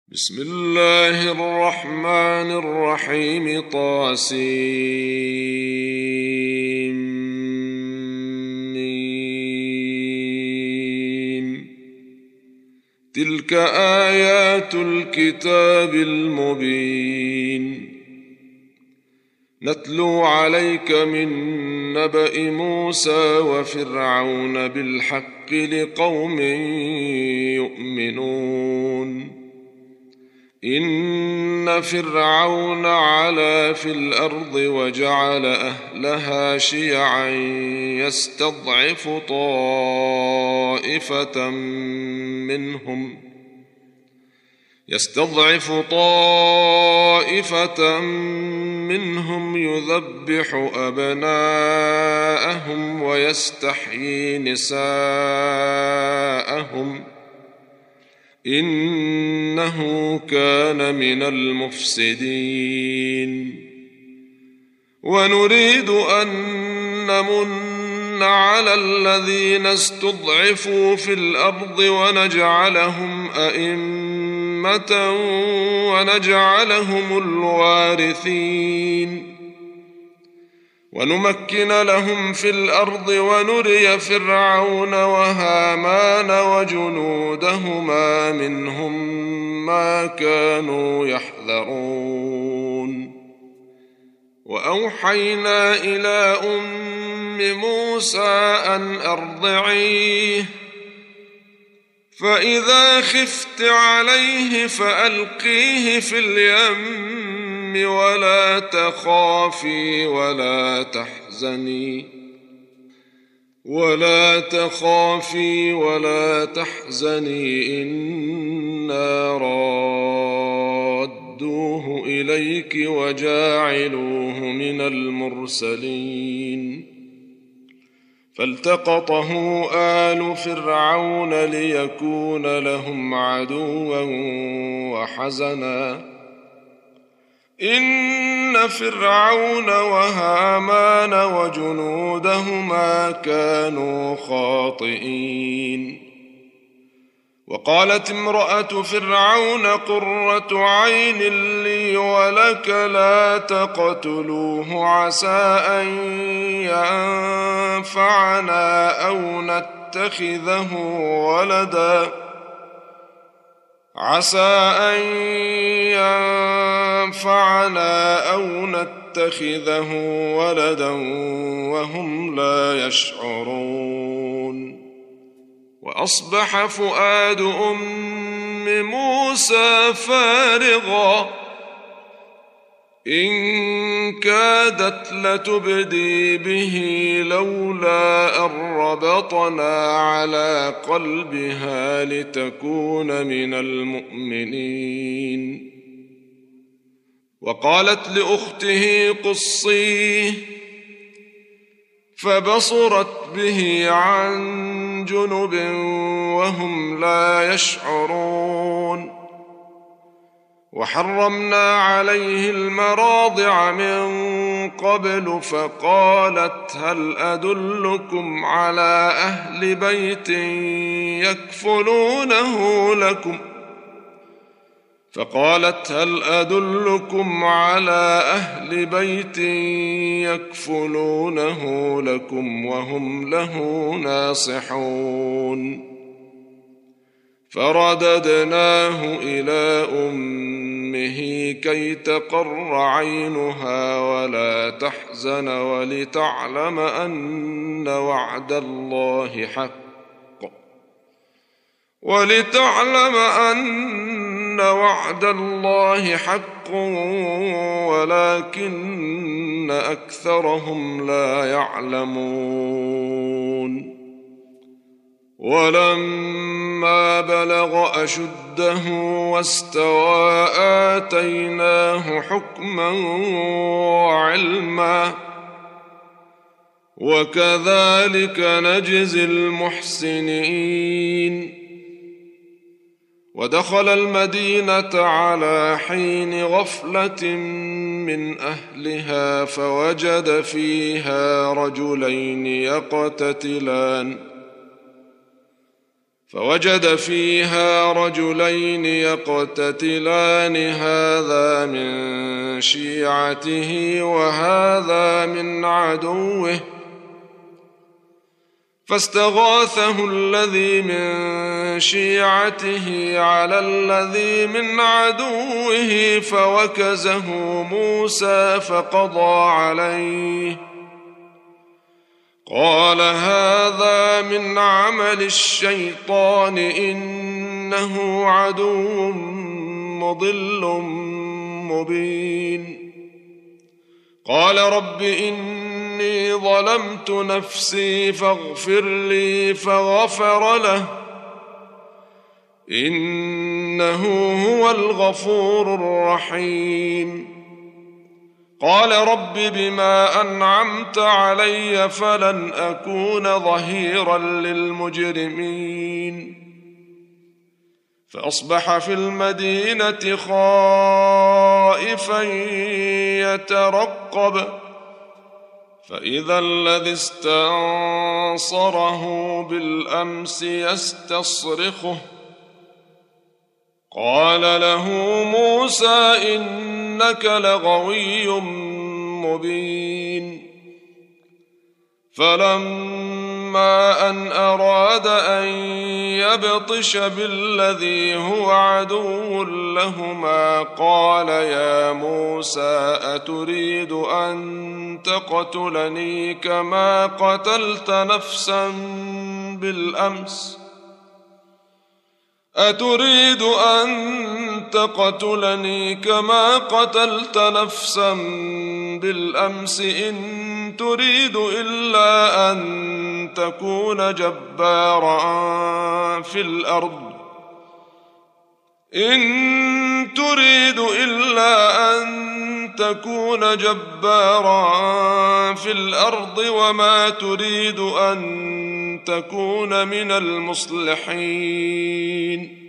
بسم الله الرحمن الرحيم طاسيم. تلك آيات الكتاب المبين نتلو عليك من نبأ موسى وفرعون بالحق لقوم يؤمنون. إن فرعون علا في الأرض وجعل أهلها شيعا يستضعف طائفة منهم يذبح أبناءهم ويستحيي نساءهم إنه كان من المفسدين. ونريد أن نمن على الذين استضعفوا في الأرض ونجعلهم أئمة ونجعلهم الوارثين ونمكن لهم في الأرض ونري فرعون وهامان وجنودهما منهم ما كانوا يحذرون. وأوحينا إلى أم موسى أن أرضعيه فإذا خفت عليه فألقيه في اليم ولا تخافي ولا تحزني إنا رادوه إليك وجاعلوه من المرسلين. فالتقطه آل فرعون ليكون لهم عدوا وحزنا إن فرعون وهامان وجنودهما كانوا خاطئين. وقالت امرأة فرعون قرة عين لي ولك لا تقتلوه عسى أن ينفعنا أو نتخذه ولدا وهم لا يشعرون. وأصبح فؤاد أم موسى فارغا إن كادت لتبدي به لولا أن ربطنا على قلبها لتكون من المؤمنين. وقالت لأخته قصيه فبصرت به عن جنب وهم لا يشعرون. وحرمنا عليه المراضع من قبل فقالت هل أدلكم على أهل بيت يكفلونه لكم وهم له ناصحون. فرددناه إلى أمه كي تقر عينها ولا تحزن ولتعلم أن وعد الله حق ولكن أكثرهم لا يعلمون. ولما بلغ أشده واستوى آتيناه حكما وعلما وكذلك نجزي المحسنين. ودخل المدينة على حين غفلة من أهلها فوجد فيها رجلين يقتتلان فوجد فيها رجلين يقتتلان هذا من شيعته وهذا من عدوه فاستغاثه الذي من شيعته على الذي من عدوه فوكزه موسى فقضى عليه قال هذا من عمل الشيطان إنه عدو مضل مبين قال رب إني ظلمت نفسي فاغفر لي فغفر له إنه هو الغفور الرحيم قال رب بما أنعمت علي فلن أكون ظهيرا للمجرمين فأصبح في المدينة خائفا يترقب فإذا الذي استنصره بالأمس يستصرخه قال له موسى إنك لغوي مبين فلما أن أراد أن يبطش بالذي هو عدو لهما قال يا موسى أتريد أن تقتلني كما قتلت نفسا بالأمس أتريد أن تقتلني كما قتلت نفسا بالأمس إن تريد إلا أن تكون جبارا في الأرض إن تريد إلا أن تكون جبارا في الأرض وما تريد أن تكون من المصلحين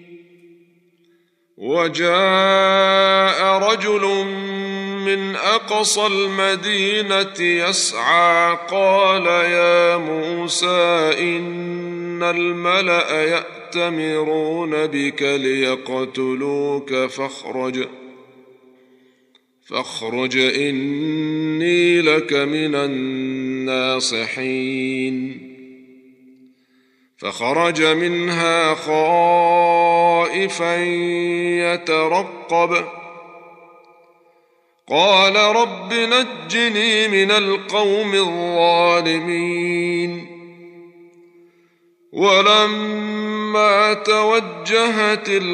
وجاء رجل من أقصى المدينة يسعى قال يا موسى إن الملأ يأتمرون بك ليقتلوك فاخرج إني لك من الناصحين فخرج منها خائفا يترقب قال رب نجني من القوم الظالمين ولما توجه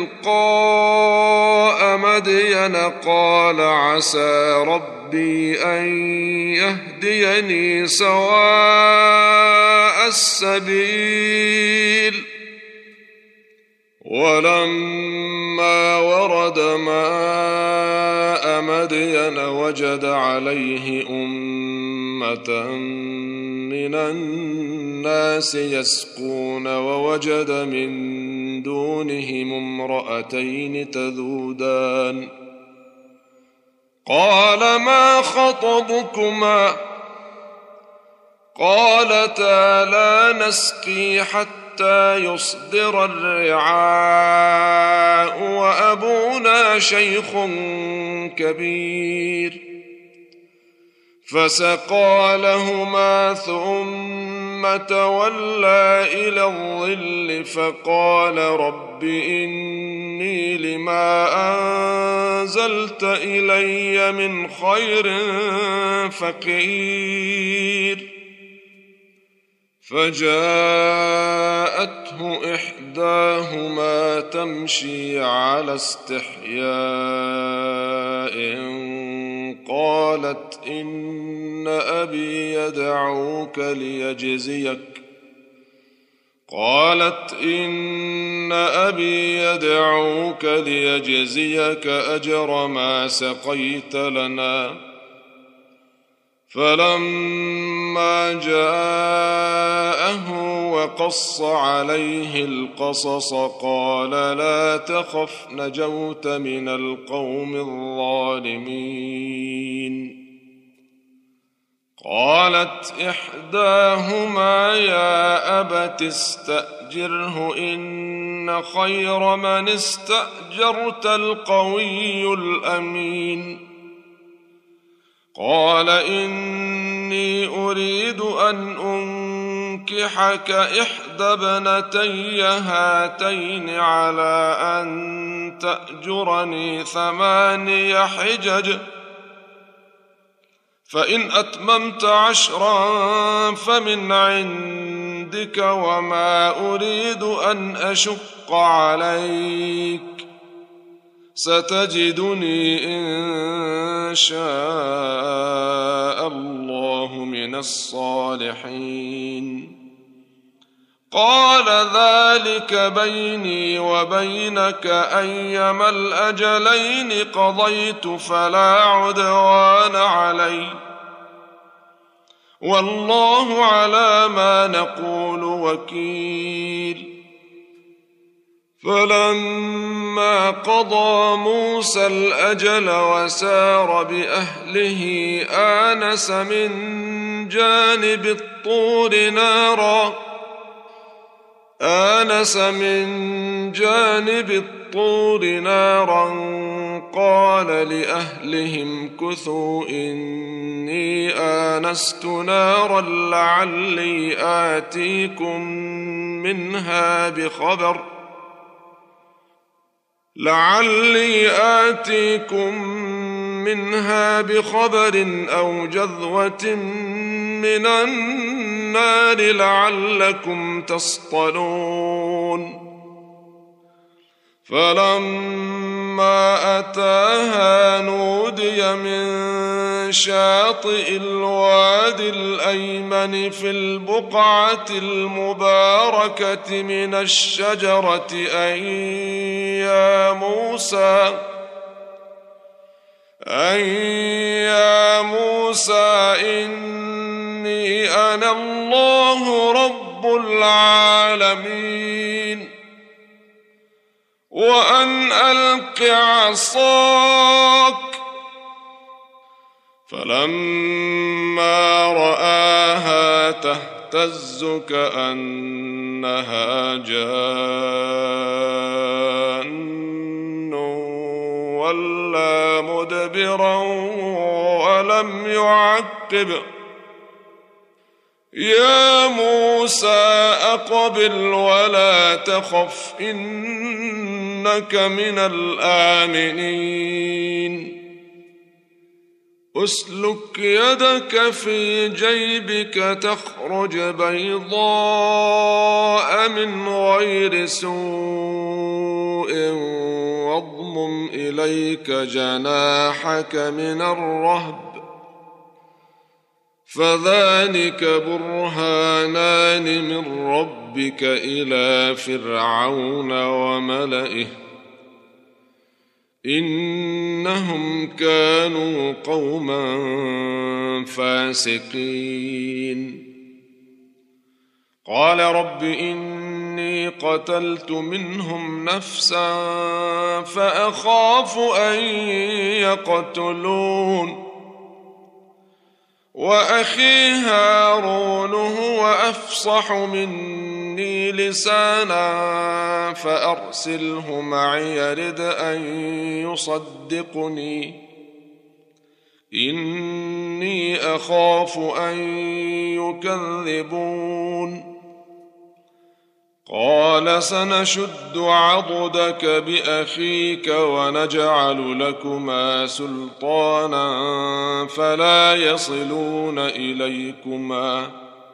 تلقاء مدين قال عسى ربي أن يهديني سواء السبيل ولما ورد ماء مدين وجد عليه أمة من الناس يسقون ووجد من دونهم امرأتين تذودان قال ما خطبكما قالتا لا نسقي حتى يصدر الرعاء وأبونا شيخ كبير فسقى لهما ثم تولى إلى الظل فقال رب إني لما أنزلت إلي من خير فقير فجاءته إحداهما تمشي على استحياء قالت إن أبي يدعوك ليجزيك أجر ما سقيت لنا فلما جاءه وقص عليه القصص قال لا تخف نجوت من القوم الظالمين قالت إحداهما يا أبت استأذن فاستأجره إن خير من استأجرت القوي الأمين. قال إني أريد أن أنكحك إحدى ابنتي هاتين على أن تأجرني 8 حجج، فإن أتممت 10 فمن عندك، وما أريد أن أشق عليك، ستجدني إن شاء الله من الصالحين. قال ذلك بيني وبينك أيما الأجلين قضيت فلا عدوان علي، والله على ما نقول وكيل. فلما قضى موسى الأجل وسار بأهله آنس من جانب الطور نارا قال لأهلهم كثوا إني آنست نارا لعلي آتيكم منها بخبر أو جذوة من النار لعلكم تصطلون. فلما أتاها نودي من شاطئ الوادي الأيمن في البقعة المباركة من الشجرة أن يا موسى إني أنا الله رب العالمين، وأن ألق عصاك. فلما رآها تهتز كأنها جان ولا مدبرا ولم يعقب. يا موسى أقبل ولا تخف إنك من الآمنين. أسلك يدك في جيبك تخرج بيضاء من غير سوء واضمم إليك جناحك من الرهب، فذلك برهانان من ربك إلى فرعون وملئه إنهم كانوا قوما فاسقين. قال رب إني قتلت منهم نفسا فأخاف أن يقتلون، وأخي هارون هو أفصح مني لسانا فأرسله معي يرد أن يصدقني إني أخاف أن يكذبون. قال سنشد عضدك بأخيك ونجعل لكما سلطانا فلا يصلون إليكما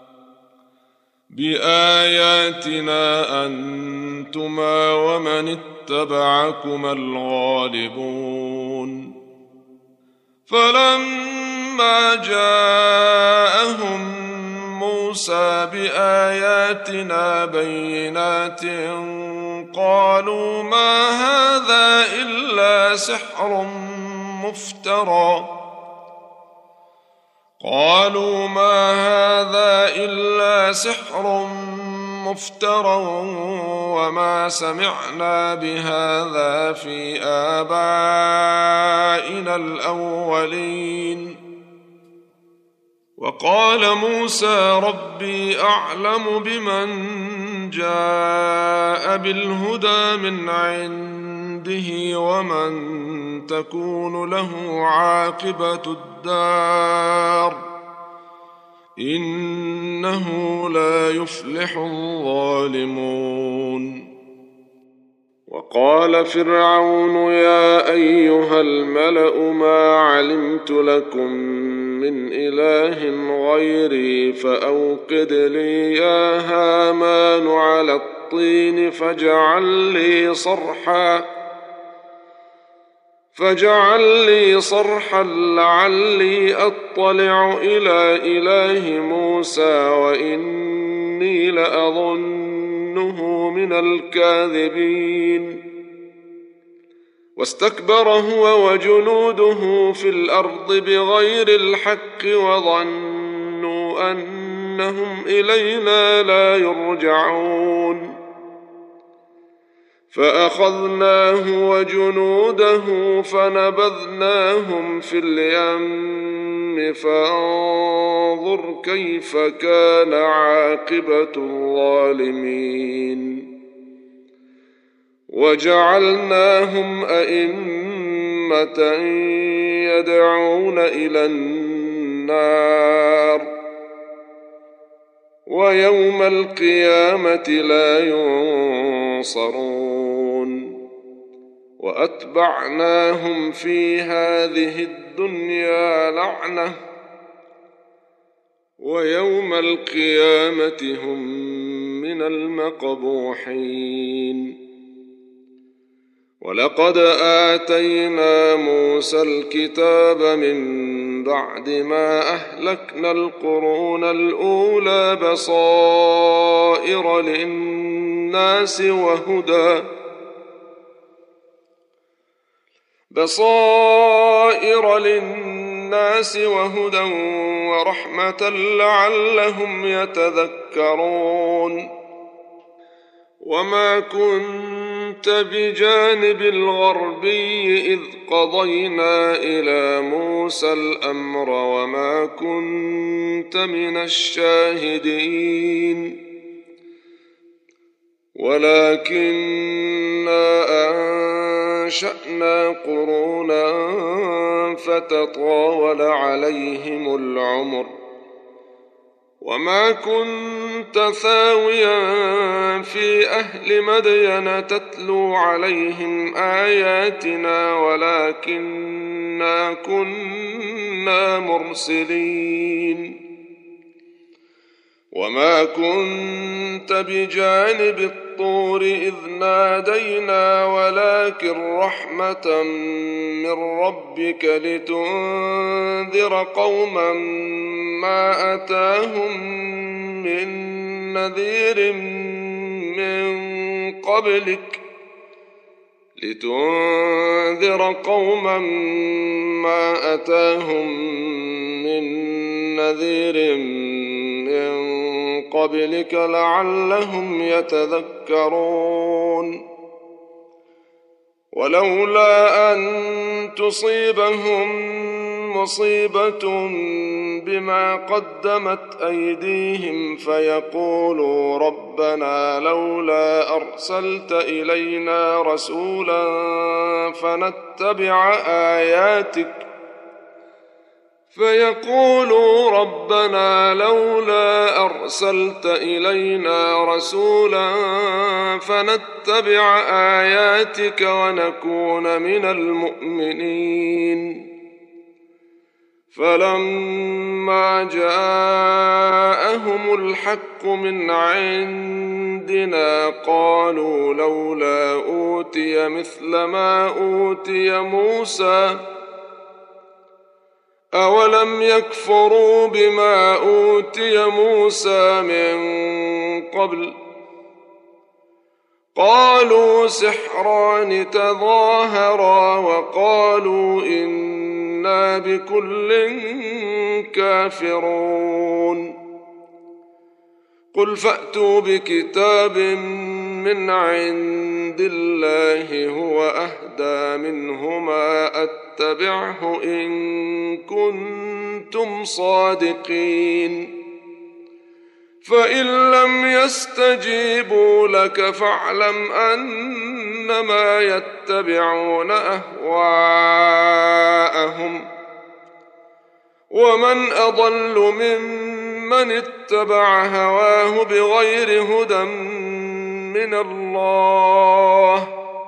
بآياتنا أنتما ومن اتبعكما الغالبون. فلما جاءهم موسى بآياتنا بينات قالوا ما هذا إلا سحر مفترى وما سمعنا بهذا في آبائنا الأولين. وقال موسى ربي أعلم بمن جاء بالهدى من عنده ومن تكون له عاقبة الدار إنه لا يفلح الظالمون. وقال فرعون يا أيها الملأ ما علمت لكم من إله غيري فأوقد لي يا هامان على الطين فاجعل لي صرحا لعلي أطلع إلى إله موسى وإني لأظنه من الكاذبين. واستكبر هو وجنوده في الأرض بغير الحق وظنوا أنهم إلينا لا يرجعون فأخذناه وجنوده فنبذناهم في اليم فانظر كيف كان عاقبة الظالمين. وجعلناهم أئمة يدعون إلى النار ويوم القيامة لا ينصرون. وأتبعناهم في هذه الدنيا لعنة ويوم القيامة هم من المقبوحين. ولقد آتينا موسى الكتاب من بعد ما أهلكنا القرون الأولى بصائر للناس وهدى ورحمة لعلهم يتذكرون. وما كنت بجانب الغربي إذ قضينا إلى موسى الأمر وما كنت من الشاهدين ولكننا أنشأنا قرونا فتطاول عليهم العمر وما كنت ثاويا في أهل مدين تتلو عليهم آياتنا ولكننا كنا مرسلين. وما كنت بجانب الطور إذ نادينا ولكن رحمة من ربك لتنذر قوما ما أتاهم من نذير من قبلك لعلهم يتذكرون. ولولا أن تصيبهم مصيبة بما قدمت أيديهم فيقولوا ربنا لولا أرسلت إلينا رسولا فنتبع آياتك ونكون من المؤمنين. فلما جاءهم الحق من عندنا قالوا لولا أوتي مثل ما أوتي موسى أولم يكفروا بما أوتي موسى من قبل قالوا سحران تظاهرا وقالوا إنا بكل كافرون. قل فأتوا بكتاب من عند الله هو أهدى منهما أتبعه إن كنتم صادقين. فإن لم يستجيبوا لك فاعلم أنما يتبعون أهواءهم ومن أضل ممن اتبع هواه بغير هدى من الله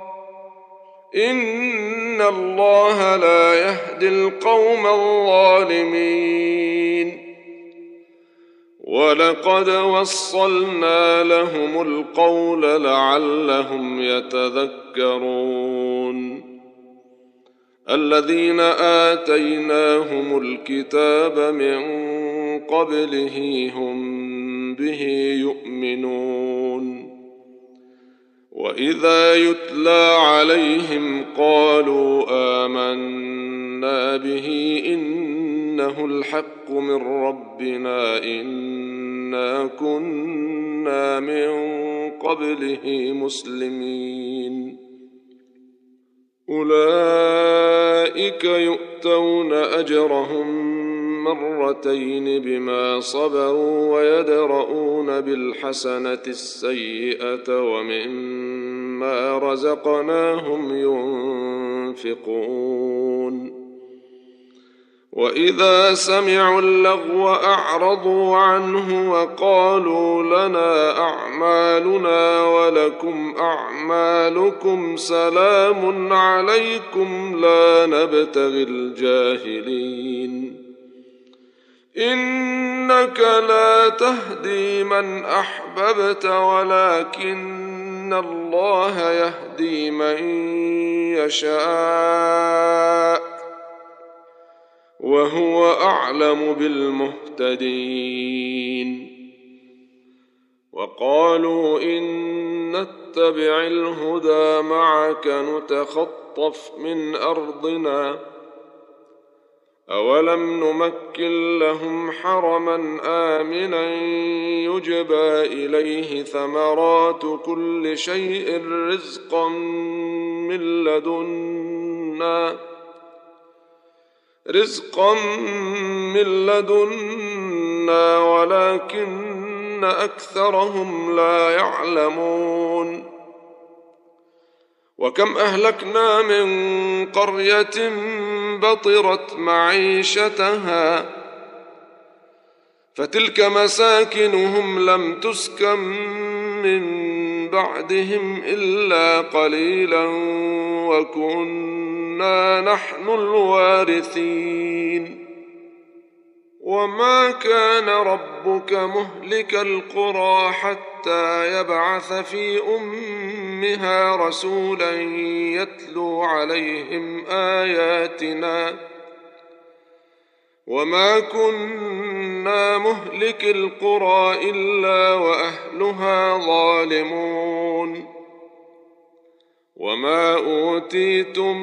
إن الله لا يهدي القوم الظالمين ولقد وصلنا لهم القول لعلهم يتذكرون الذين آتيناهم الكتاب من قبله هم به يؤمنون وإذا يتلى عليهم قالوا آمنا به إنه الحق من ربنا إنا كنا من قبله مسلمين أولئك يؤتون أجرهم مرتين بما صبروا ويدرؤون بالحسنة السيئة ومما رزقناهم ينفقون وإذا سمعوا اللغو أعرضوا عنه وقالوا لنا أعمالنا ولكم أعمالكم سلام عليكم لا نبتغي الجاهلين إنك لا تهدي من أحببت ولكن الله يهدي من يشاء وهو أعلم بالمهتدين وقالوا إن نتبع الهدى معك نتخطف من أرضنا أولم نمكن لهم حرما آمنا يجبى إليه ثمرات كل شيء رزقا من لدنا ولكن أكثرهم لا يعلمون وكم أهلكنا من قرية بطرت معيشتها فتلك مساكنهم لم تسكن من بعدهم إلا قليلا وكنا نحن الوارثين وما كان ربك مهلك القرى حتى يبعث في أمها رسولا يتلو عليهم آياتنا وما كنا مهلك القرى إلا وأهلها ظالمون وما أوتيتم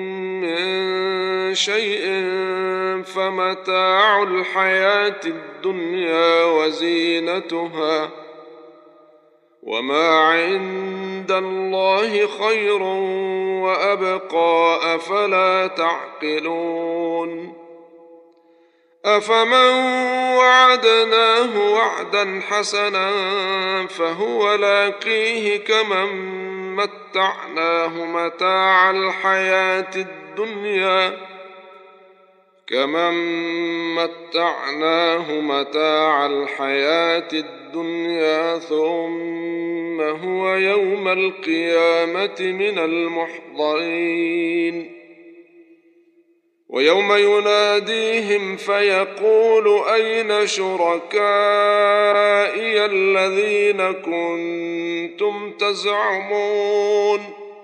من شيء فمتاع الحياة الدنيا وزينتها وما عند الله خير وأبقى أفلا تعقلون أفمن وعدناه وعدا حسنا فهو لاقيه كمن متعناه متاع الحياة الدنيا ثم هو يوم القيامة من المحضرين ويوم يناديهم فيقول أين شركائي الذين كنتم تزعمون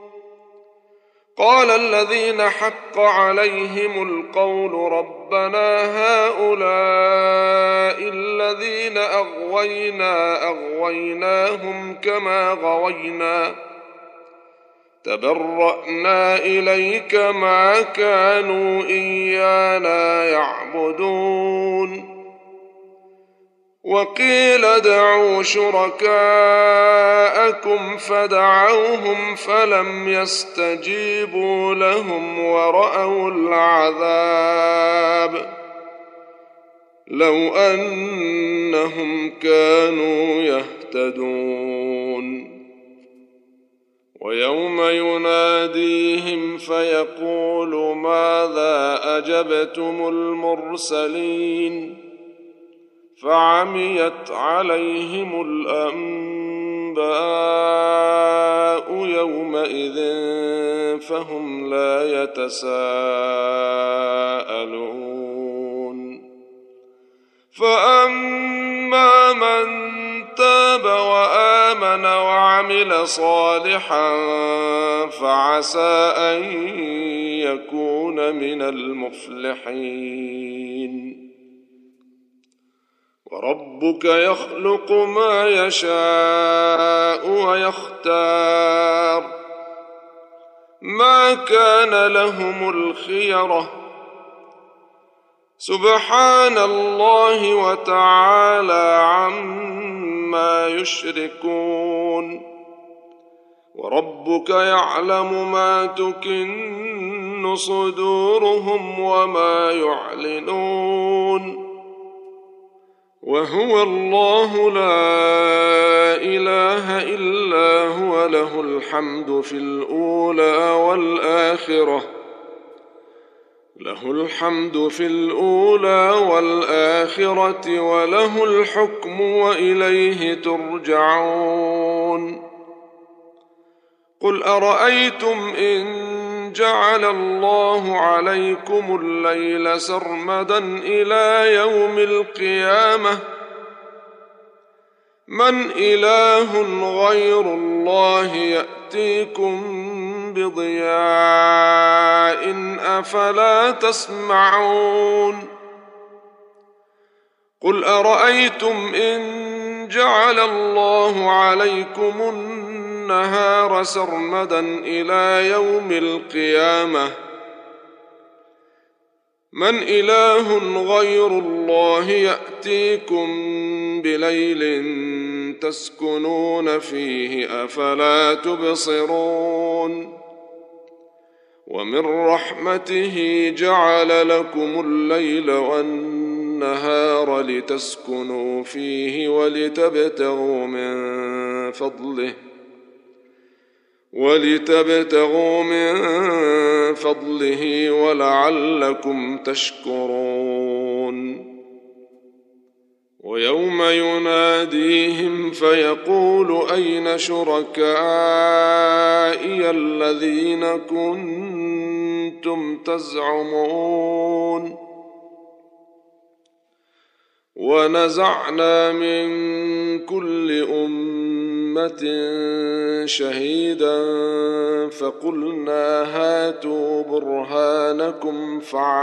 قال الذين حق عليهم القول ربنا هؤلاء الذين أغويناهم كما غوينا تبرأنا إليك ما كانوا إيانا يعبدون وقيل ادعوا شركاءكم فدعوهم فلم يستجيبوا لهم ورأوا العذاب لو أنهم كانوا يهتدون. ويوم يناديهم فيقول ماذا أجبتم المرسلين فعميت عليهم الأنباء يومئذ فهم لا يتساءلون. فأما من تاب وآمن وعمل صالحا فعسى أن يكون من المفلحين. وربك يخلق ما يشاء ويختار ما كان لهم الخيرة سبحان الله وتعالى عما يشركون. وربك يعلم ما تكن صدورهم وما يعلنون. وهو الله لا إله إلا هو له الحمد في الأولى والآخرة وله الحكم وإليه ترجعون. قل أرأيتم إن جعل الله عليكم الليل سرمدا إلى يوم القيامة من إله غير الله يأتيكم بضياء أفلا تسمعون. قل أرأيتم إن جعل الله عليكم النهار سرمدا إلى يوم القيامة من إله غير الله يأتيكم بليل تسكنون فيه أفلا تبصرون. ومن رحمته جعل لكم الليل والنهار لتسكنوا فيه ولتبتغوا من فضله ولعلكم تشكرون. ويوم يناديهم فيقول أين شركائي الذين كنتم تزعمون. ونزعنا من كل أمة شهيدا فقلنا هاتوا برهانكم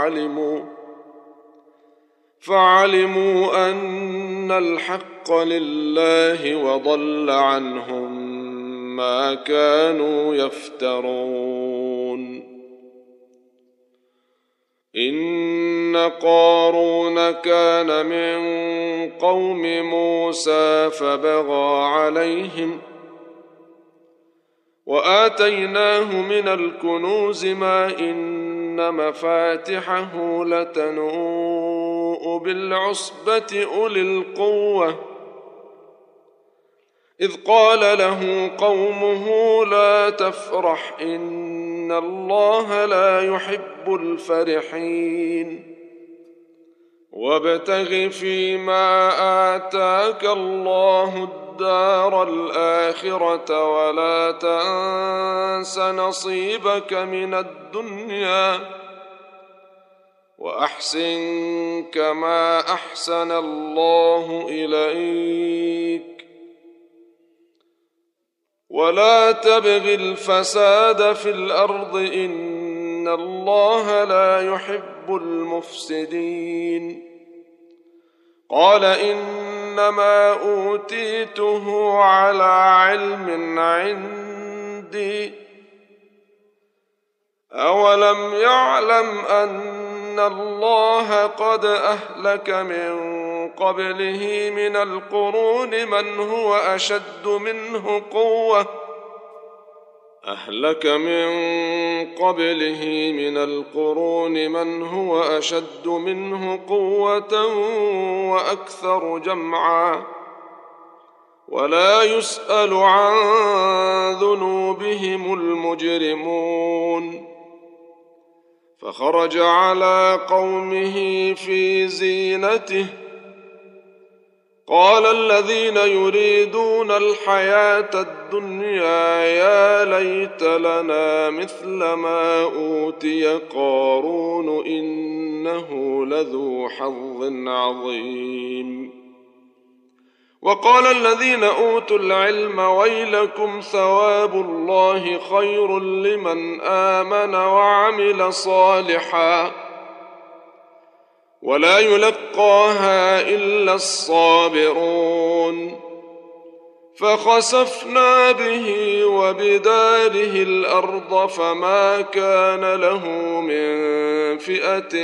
فعلموا أن الحق لله وضل عنهم ما كانوا يفترون. إن قارون كان من قوم موسى فبغى عليهم وآتيناه من الكنوز ما إن مفاتحه لتنوء بالعصبة أولي القوة إذ قال له قومه لا تفرح إن الله لا يحب الفرحين. وابتغ فيما آتاك الله الدار الآخرة ولا تنس نصيبك من الدنيا وأحسن كما أحسن الله إليك ولا تبغ الفساد في الأرض إن الله لا يحب المفسدين. قال إنما أوتيته على علم عندي أولم يعلم أن الله قد أهلك من قبله من القرون من هو أشد منه قوة أهلك من قبله من القرون من هو أشد منه قوة وأكثر جمعا ولا يسأل عن ذنوبهم المجرمون فخرج على قومه في زينته قال الذين يريدون الحياة الدنيا يا ليت لنا مثل ما أوتي قارون إنه لذو حظ عظيم وقال الذين أوتوا العلم ويلكم ثواب الله خير لمن آمن وعمل صالحا ولا يلقاها إلا الصابرون فخسفنا به وبداره الأرض فما كان له من فئة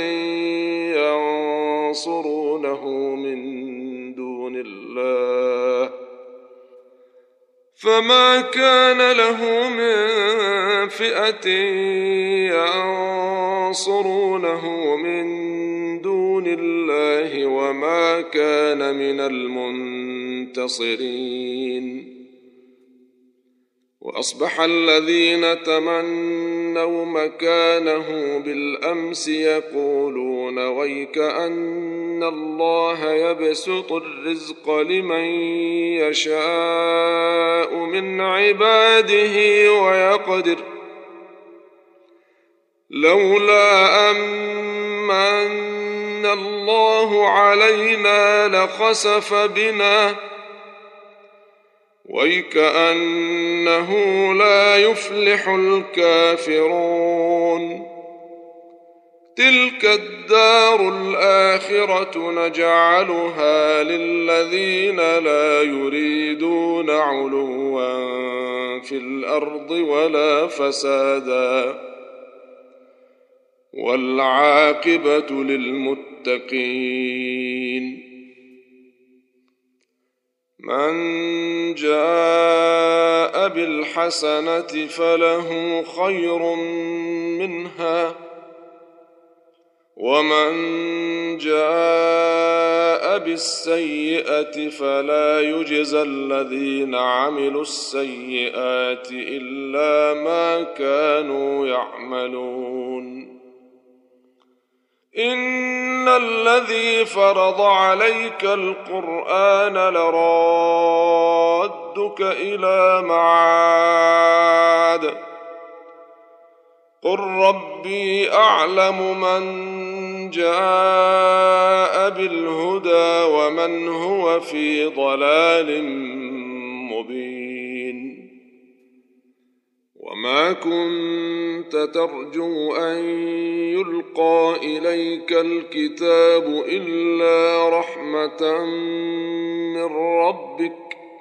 ينصرونه من دون الله وما كان من المنتصرين وأصبح الذين تمنوا مكانه بالأمس يقولون ويك أن الله يبسط الرزق لمن يشاء من عباده ويقدر لولا أمن الله علينا لخسف بنا ويكأنه لا يفلح الكافرون تلك الدار الآخرة نجعلها للذين لا يريدون علوا في الأرض ولا فسادا والعاقبة للمتقين من جاء بالحسنة فله خير منها ومن جاء بالسيئة فلا يجزى الذين عملوا السيئات إلا ما كانوا يعملون إن الذي فرض عليك القرآن لرادك إلى معاد قل ربي أعلم من جاء بالهدى ومن هو في ضلال مبين وما كنت ترجو أن يلقى إليك الكتاب إلا رحمة من ربك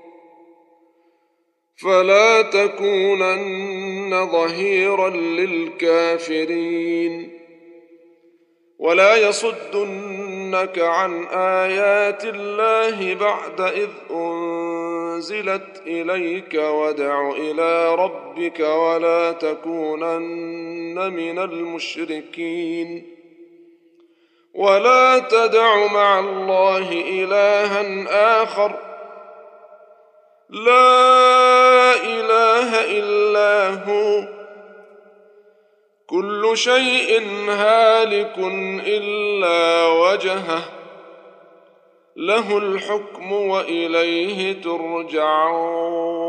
فلا تكونن ظهيرا للكافرين ولا يصدنك عن آيات الله بعد إذ أنزلت إليك وادع إلى ربك ولا تكونن من المشركين ولا تدع مع الله إلها آخر لا إله إلا هو كل شيء هالك إلا وجهه له الحكم وإليه ترجعون